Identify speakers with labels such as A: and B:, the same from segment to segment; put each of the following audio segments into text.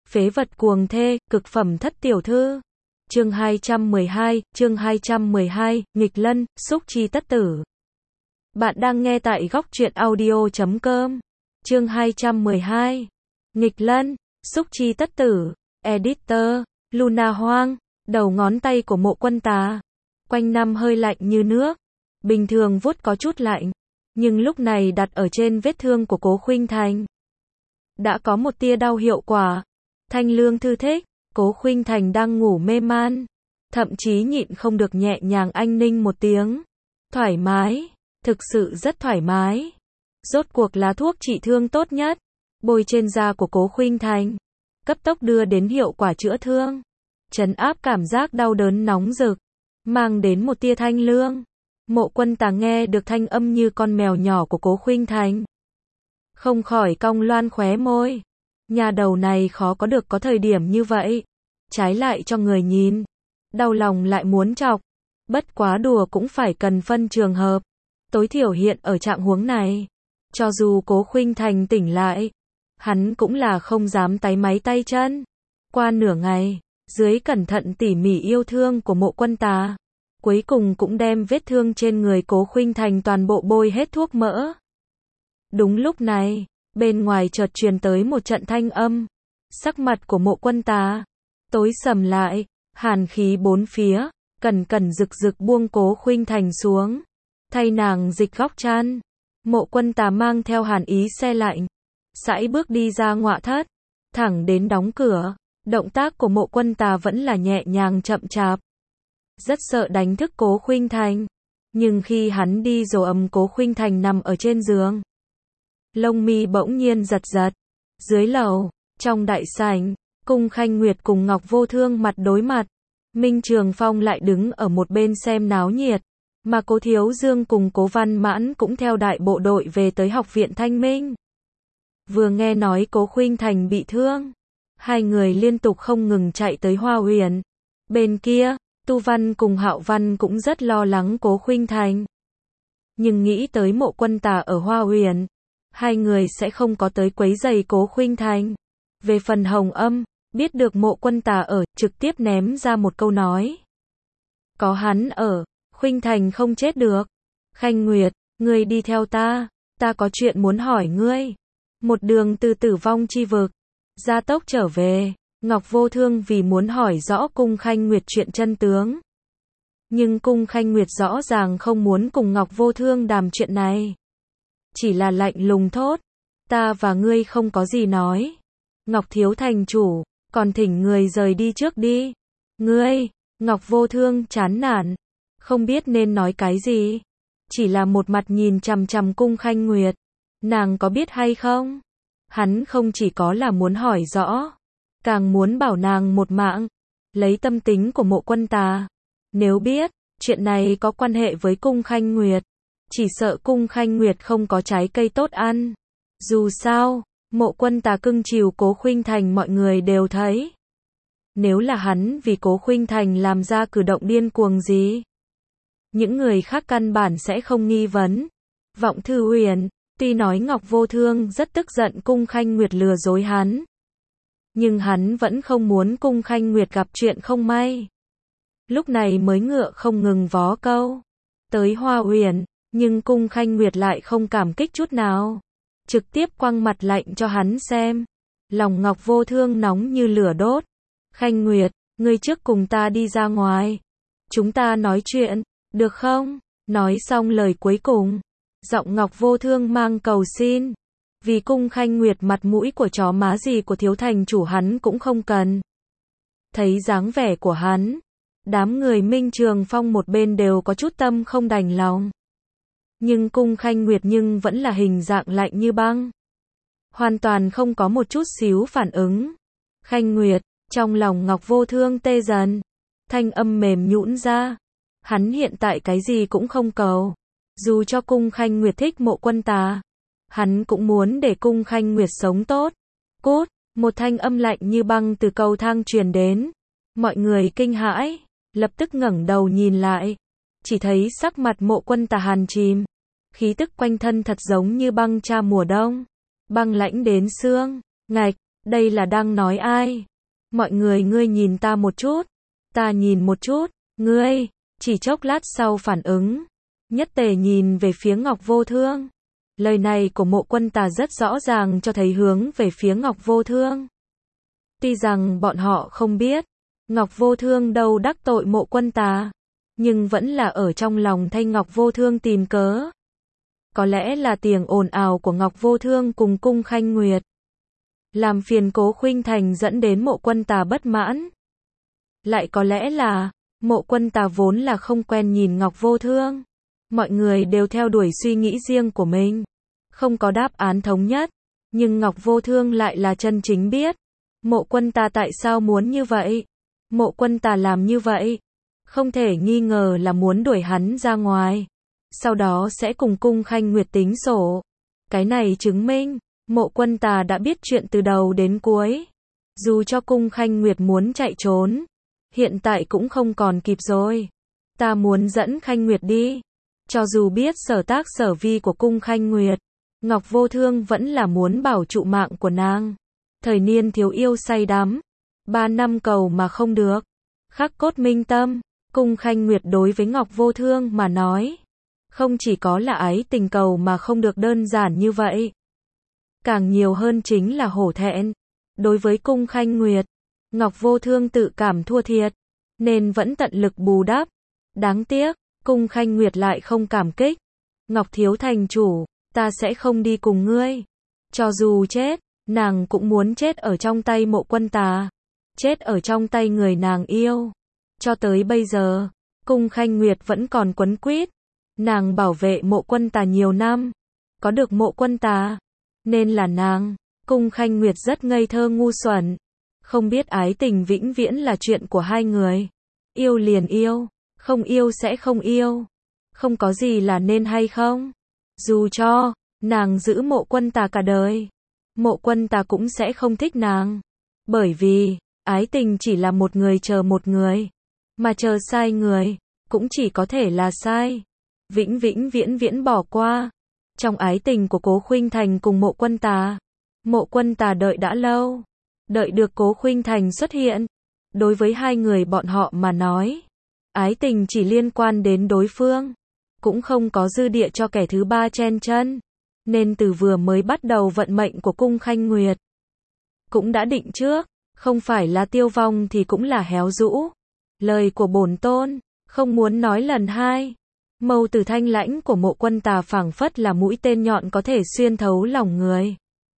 A: Phế vật cuồng thê, cực phẩm thất tiểu thư. Chương 212, nghịch lân, xúc chi tất tử. Bạn đang nghe tại góc truyện audio.com. Chương 212. Nghịch lân, xúc chi tất tử. Editor, Luna Hoang. Đầu ngón tay của Mộ Quân Tà quanh năm hơi lạnh như nước. Bình thường vuốt có chút lạnh, nhưng lúc này đặt ở trên vết thương của Cố Khuynh Thành đã có một tia đau hiệu quả. Thanh lương thư thích. Cố Khuynh Thành đang ngủ mê man, thậm chí nhịn không được nhẹ nhàng anh ninh một tiếng. Thoải mái, thực sự rất thoải mái. Rốt cuộc là thuốc trị thương tốt nhất, bôi trên da của Cố Khuynh Thành, cấp tốc đưa đến hiệu quả chữa thương, trấn áp cảm giác đau đớn nóng rực, mang đến một tia thanh lương. Mộ Quân Tà nghe được thanh âm như con mèo nhỏ của Cố Khuynh Thành, không khỏi cong loan khóe môi. Nhà đầu này khó có được có thời điểm như vậy, trái lại cho người nhìn đau lòng lại muốn chọc. Bất quá đùa cũng phải cần phân trường hợp. Tối thiểu hiện ở trạng huống này, cho dù Cố Khuynh Thành tỉnh lại, hắn cũng là không dám táy máy tay chân. Qua nửa ngày, dưới cẩn thận tỉ mỉ yêu thương của Mộ Quân Tà, cuối cùng cũng đem vết thương trên người Cố Khuynh Thành toàn bộ bôi hết thuốc mỡ. Đúng lúc này, bên ngoài chợt truyền tới một trận thanh âm. Sắc mặt của Mộ Quân Tà tối sầm lại, hàn khí bốn phía, cẩn cẩn rực rực buông Cố Khuynh Thành xuống, thay nàng dịch góc chăn. Mộ Quân Tà mang theo hàn ý se lạnh, sải bước đi ra ngoại thất, thẳng đến đóng cửa. Động tác của Mộ Quân Tà vẫn là nhẹ nhàng chậm chạp, rất sợ đánh thức Cố Khuynh Thành. Nhưng khi hắn đi rồi ầm Cố Khuynh Thành nằm ở trên giường, lông mi bỗng nhiên giật giật. Dưới lầu, trong đại sảnh, Cung Khanh Nguyệt cùng Ngọc Vô Thương mặt đối mặt. Minh Trường Phong lại đứng ở một bên xem náo nhiệt, mà Cố Thiếu Dương cùng Cố Văn Mãn cũng theo đại bộ đội về tới học viện Thanh Minh. Vừa nghe nói Cố Khuynh Thành bị thương, hai người liên tục không ngừng chạy tới Hoa Huyền. Bên kia, Tu Văn cùng Hạo Văn cũng rất lo lắng Cố Khuynh Thành, nhưng nghĩ tới Mộ Quân Tà ở Hoa Huyền, hai người sẽ không có tới quấy rầy Cố Khuynh Thành. Về phần Hồng Âm, biết được Mộ Quân Tà ở, trực tiếp ném ra một câu nói: có hắn ở, Khuynh Thành không chết được. Khanh Nguyệt, ngươi đi theo ta có chuyện muốn hỏi ngươi. Một đường từ tử vong chi vực gia tốc trở về. Ngọc Vô Thương vì muốn hỏi rõ Cung Khanh Nguyệt chuyện chân tướng, nhưng Cung Khanh Nguyệt rõ ràng không muốn cùng Ngọc Vô Thương đàm chuyện này, chỉ là lạnh lùng thốt: ta và ngươi không có gì nói. Ngọc thiếu thành chủ, còn thỉnh người rời đi trước đi. Ngươi, Ngọc Vô Thương chán nản, không biết nên nói cái gì, chỉ là một mặt nhìn chằm chằm Cung Khanh Nguyệt. Nàng có biết hay không, hắn không chỉ có là muốn hỏi rõ, càng muốn bảo nàng một mạng. Lấy tâm tính của Mộ Quân Tà, nếu biết chuyện này có quan hệ với Cung Khanh Nguyệt, chỉ sợ Cung Khanh Nguyệt không có trái cây tốt ăn. Dù sao, Mộ Quân Tà cưng chiều Cố Khuynh Thành mọi người đều thấy. Nếu là hắn vì Cố Khuynh Thành làm ra cử động điên cuồng gì, những người khác căn bản sẽ không nghi vấn. Vọng Thư Huyền, tuy nói Ngọc Vô Thương rất tức giận Cung Khanh Nguyệt lừa dối hắn, nhưng hắn vẫn không muốn Cung Khanh Nguyệt gặp chuyện không may. Lúc này mới ngựa không ngừng vó câu tới Hoa Huyền, nhưng Cung Khanh Nguyệt lại không cảm kích chút nào, trực tiếp quăng mặt lạnh cho hắn xem. Lòng Ngọc Vô Thương nóng như lửa đốt. Khanh Nguyệt, ngươi trước cùng ta đi ra ngoài, chúng ta nói chuyện, được không? Nói xong lời cuối cùng, giọng Ngọc Vô Thương mang cầu xin. Vì Cung Khanh Nguyệt mặt mũi của chó má gì của thiếu thành chủ hắn cũng không cần. Thấy dáng vẻ của hắn, đám người Minh Trường Phong một bên đều có chút tâm không đành lòng. Nhưng Cung Khanh Nguyệt nhưng vẫn là hình dạng lạnh như băng, hoàn toàn không có một chút xíu phản ứng. Khanh Nguyệt, trong lòng Ngọc Vô Thương tê dần, thanh âm mềm nhũn ra. Hắn hiện tại cái gì cũng không cầu, dù cho Cung Khanh Nguyệt thích Mộ Quân Tà, hắn cũng muốn để Cung Khanh Nguyệt sống tốt. Cút, một thanh âm lạnh như băng từ cầu thang truyền đến. Mọi người kinh hãi, lập tức ngẩng đầu nhìn lại, chỉ thấy sắc mặt Mộ Quân Tà hàn chìm, khí tức quanh thân thật giống như băng tra mùa đông, băng lãnh đến xương. Ngạch, Đây là đang nói ai? Mọi người ngươi nhìn ta một chút, ta nhìn một chút, ngươi, chỉ chốc lát sau phản ứng. Nhất Tề nhìn về phía Ngọc Vô Thương. Lời này của Mộ Quân Tà rất rõ ràng cho thấy hướng về phía Ngọc Vô Thương. Tuy rằng bọn họ không biết, Ngọc Vô Thương đâu đắc tội Mộ Quân Tà, nhưng vẫn là ở trong lòng thay Ngọc Vô Thương tìm cớ. Có lẽ là tiếng ồn ào của Ngọc Vô Thương cùng Cung Khanh Nguyệt, làm phiền Cố Khuynh Thành dẫn đến Mộ Quân Tà bất mãn. Lại có lẽ là, Mộ Quân Tà vốn là không quen nhìn Ngọc Vô Thương. Mọi người đều theo đuổi suy nghĩ riêng của mình, không có đáp án thống nhất, nhưng Ngọc Vô Thương lại là chân chính biết. Mộ Quân Tà tại sao muốn như vậy? Mộ Quân Tà làm như vậy, không thể nghi ngờ là muốn đuổi hắn ra ngoài, sau đó sẽ cùng Cung Khanh Nguyệt tính sổ. Cái này chứng minh, Mộ Quân Tà đã biết chuyện từ đầu đến cuối. Dù cho Cung Khanh Nguyệt muốn chạy trốn, hiện tại cũng không còn kịp rồi. Ta muốn dẫn Khanh Nguyệt đi. Cho dù biết sở tác sở vi của Cung Khanh Nguyệt, Ngọc Vô Thương vẫn là muốn bảo trụ mạng của nàng. Thời niên thiếu yêu say đắm, 3 năm cầu mà không được, khắc cốt minh tâm. Cung Khanh Nguyệt đối với Ngọc Vô Thương mà nói, không chỉ có là ái tình cầu mà không được đơn giản như vậy. Càng nhiều hơn chính là hổ thẹn. Đối với Cung Khanh Nguyệt, Ngọc Vô Thương tự cảm thua thiệt, nên vẫn tận lực bù đắp. Đáng tiếc, Cung Khanh Nguyệt lại không cảm kích. Ngọc thiếu thành chủ, ta sẽ không đi cùng ngươi. Cho dù chết, nàng cũng muốn chết ở trong tay Mộ Quân Tà, chết ở trong tay người nàng yêu. Cho tới bây giờ, Cung Khanh Nguyệt vẫn còn quấn quýt. Nàng bảo vệ Mộ Quân Tà nhiều năm, có được Mộ Quân Tà, nên là nàng. Cung Khanh Nguyệt rất ngây thơ ngu xuẩn, không biết ái tình vĩnh viễn là chuyện của hai người. Yêu liền yêu, không yêu sẽ không yêu. Không có gì là nên hay không. Dù cho nàng giữ Mộ Quân Tà cả đời, Mộ Quân Tà cũng sẽ không thích nàng. Bởi vì, ái tình chỉ là một người chờ một người, mà chờ sai người, cũng chỉ có thể là sai. Vĩnh vĩnh viễn viễn bỏ qua. Trong ái tình của Cố Khuynh Thành cùng Mộ Quân Tà, Mộ Quân Tà đợi đã lâu, đợi được Cố Khuynh Thành xuất hiện. Đối với hai người bọn họ mà nói, ái tình chỉ liên quan đến đối phương, cũng không có dư địa cho kẻ thứ ba chen chân. Nên từ vừa mới bắt đầu vận mệnh của Cung Khanh Nguyệt cũng đã định trước, không phải là tiêu vong thì cũng là héo rũ. Lời của bổn tôn, không muốn nói lần hai. Mâu từ thanh lãnh của Mộ Quân Tà phảng phất là mũi tên nhọn có thể xuyên thấu lòng người.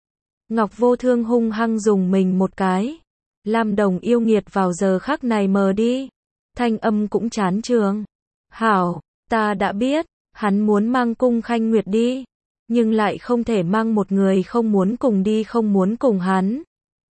A: Ngọc Vô Thương hung hăng dùng mình một cái. Lam Đồng yêu nghiệt vào giờ khắc này mờ đi. Thanh âm cũng chán trường. Hảo, ta đã biết, hắn muốn mang Cung Khanh Nguyệt đi, nhưng lại không thể mang một người không muốn cùng đi, không muốn cùng hắn.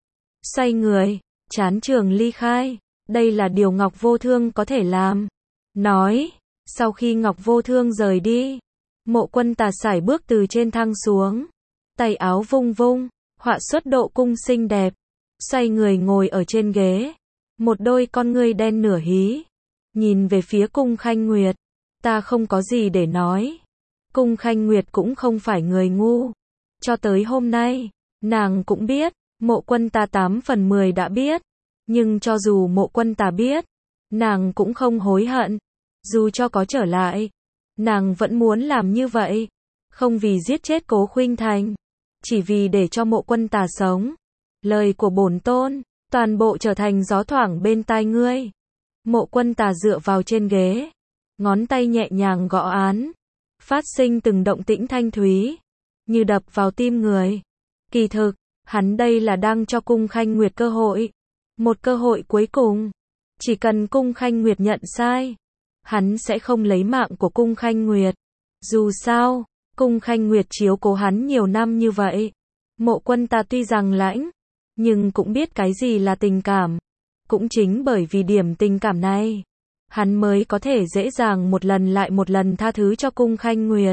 A: Xoay người, chán trường ly khai. Đây là điều Ngọc Vô Thương có thể làm. Nói, sau khi Ngọc Vô Thương rời đi, Mộ Quân Tà sải bước từ trên thang xuống, tay áo vung vung, họa xuất độ cung xinh đẹp, xoay người ngồi ở trên ghế, một đôi con ngươi đen nửa hí, nhìn về phía Cung Khanh Nguyệt. Ta không có gì để nói. Cung Khanh Nguyệt cũng không phải người ngu. Cho tới hôm nay, nàng cũng biết, Mộ Quân Tà 8 phần 10 đã biết. Nhưng cho dù Mộ Quân Tà biết, nàng cũng không hối hận. Dù cho có trở lại, nàng vẫn muốn làm như vậy. Không vì giết chết Cố Khuynh Thành, chỉ vì để cho Mộ Quân Tà sống. Lời của bổn tôn, toàn bộ trở thành gió thoảng bên tai ngươi. Mộ Quân Tà dựa vào trên ghế, ngón tay nhẹ nhàng gõ án, phát sinh từng động tĩnh thanh thúy, như đập vào tim người. Kỳ thực, hắn đây là đang cho Cung Khanh Nguyệt cơ hội. Một cơ hội cuối cùng. Chỉ cần Cung Khanh Nguyệt nhận sai, hắn sẽ không lấy mạng của Cung Khanh Nguyệt. Dù sao, Cung Khanh Nguyệt chiếu cố hắn nhiều năm như vậy. Mộ Quân Tà tuy rằng lãnh, nhưng cũng biết cái gì là tình cảm. Cũng chính bởi vì điểm tình cảm này, hắn mới có thể dễ dàng một lần lại một lần tha thứ cho Cung Khanh Nguyệt.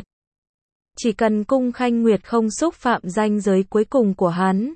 A: Chỉ cần Cung Khanh Nguyệt không xúc phạm ranh giới cuối cùng của hắn,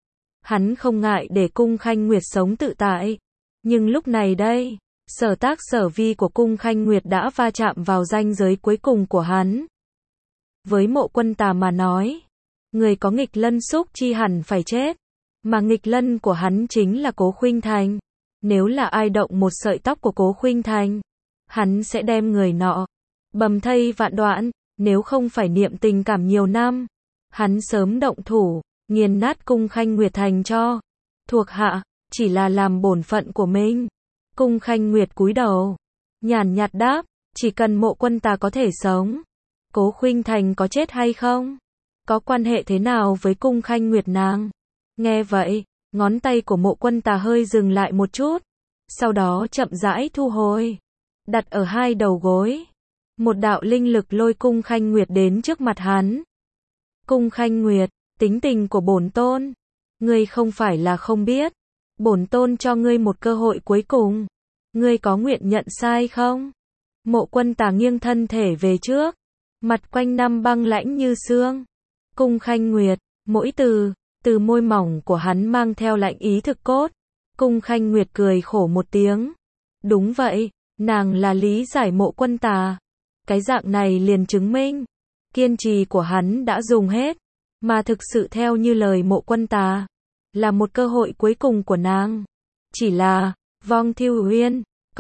A: hắn không ngại để Cung Khanh Nguyệt sống tự tại. Nhưng lúc này đây, sở tác sở vi của Cung Khanh Nguyệt đã va chạm vào ranh giới cuối cùng của hắn. Với Mộ Quân Tà mà nói, người có nghịch lân xúc chi hẳn phải chết. Mà nghịch lân của hắn chính là Cố Khuynh Thành. Nếu là ai động một sợi tóc của Cố Khuynh Thành, hắn sẽ đem người nọ bầm thây vạn đoạn, nếu không phải niệm tình cảm nhiều năm, hắn sớm động thủ, nghiền nát Cung Khanh Nguyệt thành cho thuộc hạ, chỉ là làm bổn phận của mình. Cung Khanh Nguyệt cúi đầu, nhàn nhạt đáp, chỉ cần Mộ Quân ta có thể sống, Cố Khuynh Thành có chết hay không, có quan hệ thế nào với Cung Khanh Nguyệt nàng? Nghe vậy, ngón tay của Mộ Quân ta hơi dừng lại một chút, sau đó chậm rãi thu hồi, đặt ở hai đầu gối. Một đạo linh lực lôi Cung Khanh Nguyệt đến trước mặt hắn. Cung Khanh Nguyệt, tính tình của bổn tôn, ngươi không phải là không biết, bổn tôn cho ngươi một cơ hội cuối cùng, ngươi có nguyện nhận sai không? Mộ Quân Tà nghiêng thân thể về trước, mặt quanh năm băng lãnh như xương. Cung Khanh Nguyệt, mỗi từ môi mỏng của hắn mang theo lạnh ý thực cốt. Cung Khanh Nguyệt cười khổ một tiếng. Đúng vậy, nàng là lý giải Mộ Quân Tà. Cái dạng này liền chứng minh, kiên trì của hắn đã dùng hết, mà thực sự theo như lời Mộ Quân Tà, là một cơ hội cuối cùng của nàng. Chỉ là, Vong Thiêu Uyên,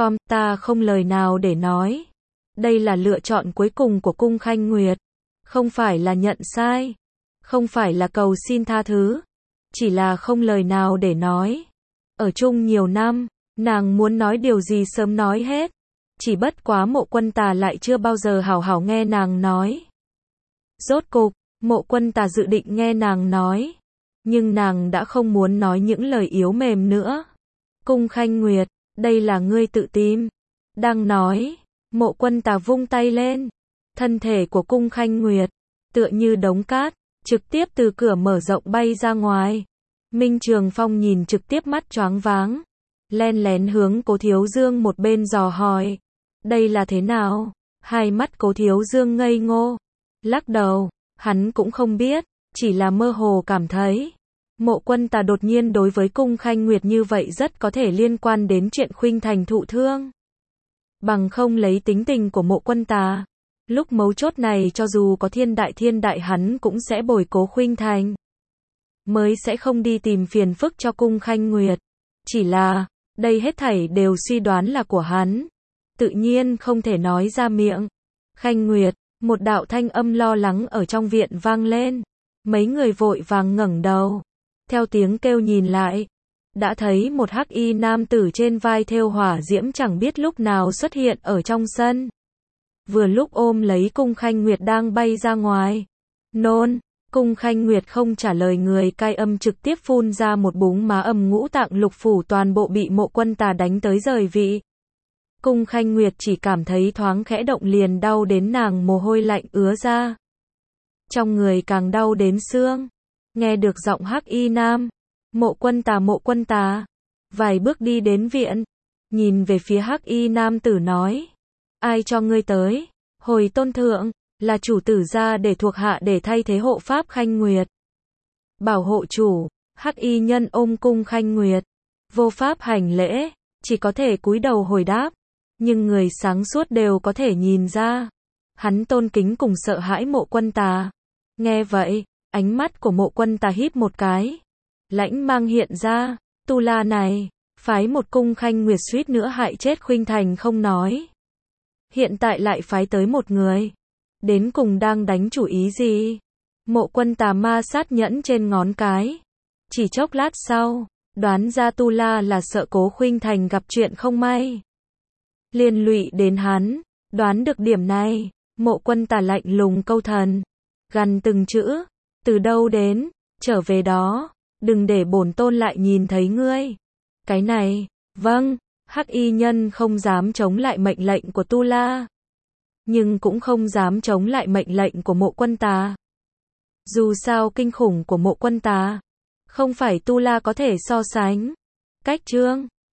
A: ta không lời nào để nói. Đây là lựa chọn cuối cùng của Cung Khanh Nguyệt, không phải là nhận sai, không phải là cầu xin tha thứ, chỉ là không lời nào để nói. Ở chung nhiều năm, nàng muốn nói điều gì sớm nói hết, chỉ bất quá Mộ Quân Tà lại chưa bao giờ hảo hảo nghe nàng nói. Rốt cục, Mộ Quân Tà dự định nghe nàng nói, nhưng nàng đã không muốn nói những lời yếu mềm nữa. Cung Khanh Nguyệt, đây là ngươi tự tìm. Đang nói, Mộ Quân Tà vung tay lên, thân thể của Cung Khanh Nguyệt tựa như đống cát, trực tiếp từ cửa mở rộng bay ra ngoài. Minh Trường Phong nhìn trực tiếp mắt choáng váng, len lén hướng Cố Thiếu Dương một bên dò hỏi, đây là thế nào? Hai mắt Cố Thiếu Dương ngây ngô, lắc đầu, hắn cũng không biết, chỉ là mơ hồ cảm thấy Mộ Quân Tà đột nhiên đối với Cung Khanh Nguyệt như vậy rất có thể liên quan đến chuyện Khuynh Thành thụ thương. Bằng không lấy tính tình của Mộ Quân Tà, lúc mấu chốt này cho dù có thiên đại hắn cũng sẽ bồi Cố Khuynh Thành, mới sẽ không đi tìm phiền phức cho Cung Khanh Nguyệt. Chỉ là, đây hết thảy đều suy đoán là của hắn, tự nhiên không thể nói ra miệng. Khanh Nguyệt, một đạo thanh âm lo lắng ở trong viện vang lên, mấy người vội vàng ngẩng đầu, theo tiếng kêu nhìn lại, đã thấy một hắc y nam tử trên vai thêu hỏa diễm chẳng biết lúc nào xuất hiện ở trong sân. Vừa lúc ôm lấy Cung Khanh Nguyệt đang bay ra ngoài. Nôn, Cung Khanh Nguyệt không trả lời người cai âm trực tiếp phun ra một búng má ầm, ngũ tạng lục phủ toàn bộ bị Mộ Quân Tà đánh tới rời vị. Cung Khanh Nguyệt chỉ cảm thấy thoáng khẽ động liền đau đến nàng mồ hôi lạnh ứa ra. Trong người càng đau đến xương. Nghe được giọng hắc y nam, Mộ Quân Tà, vài bước đi đến viện, nhìn về phía hắc y nam tử nói, ai cho ngươi tới? Hồi tôn thượng, là chủ tử ra để thuộc hạ để thay thế hộ pháp Khanh Nguyệt. Bảo hộ chủ, hắc y nhân ôm Cung Khanh Nguyệt, vô pháp hành lễ, chỉ có thể cúi đầu hồi đáp, nhưng người sáng suốt đều có thể nhìn ra, hắn tôn kính cùng sợ hãi Mộ Quân Tà. Nghe vậy, ánh mắt của Mộ Quân Tà híp một cái, lãnh mang hiện ra, tu la này, phái một Cung Khanh Nguyệt suýt nữa hại chết Khuynh Thành không nói, hiện tại lại phái tới một người, đến cùng đang đánh chủ ý gì? Mộ Quân Tà ma sát nhẫn trên ngón cái, chỉ chốc lát sau, đoán ra tu la là sợ Cố Khuynh Thành gặp chuyện không may, liên lụy đến hắn. Đoán được điểm này, Mộ Quân Tà lạnh lùng câu thần, gằn từng chữ, từ đâu đến, trở về đó, đừng để bổn tôn lại nhìn thấy ngươi. Cái này, vâng, hắc y nhân không dám chống lại mệnh lệnh của tu la, nhưng cũng không dám chống lại mệnh lệnh của Mộ Quân Tà. Dù sao kinh khủng của Mộ Quân Tà, không phải tu la có thể so sánh. Cách chương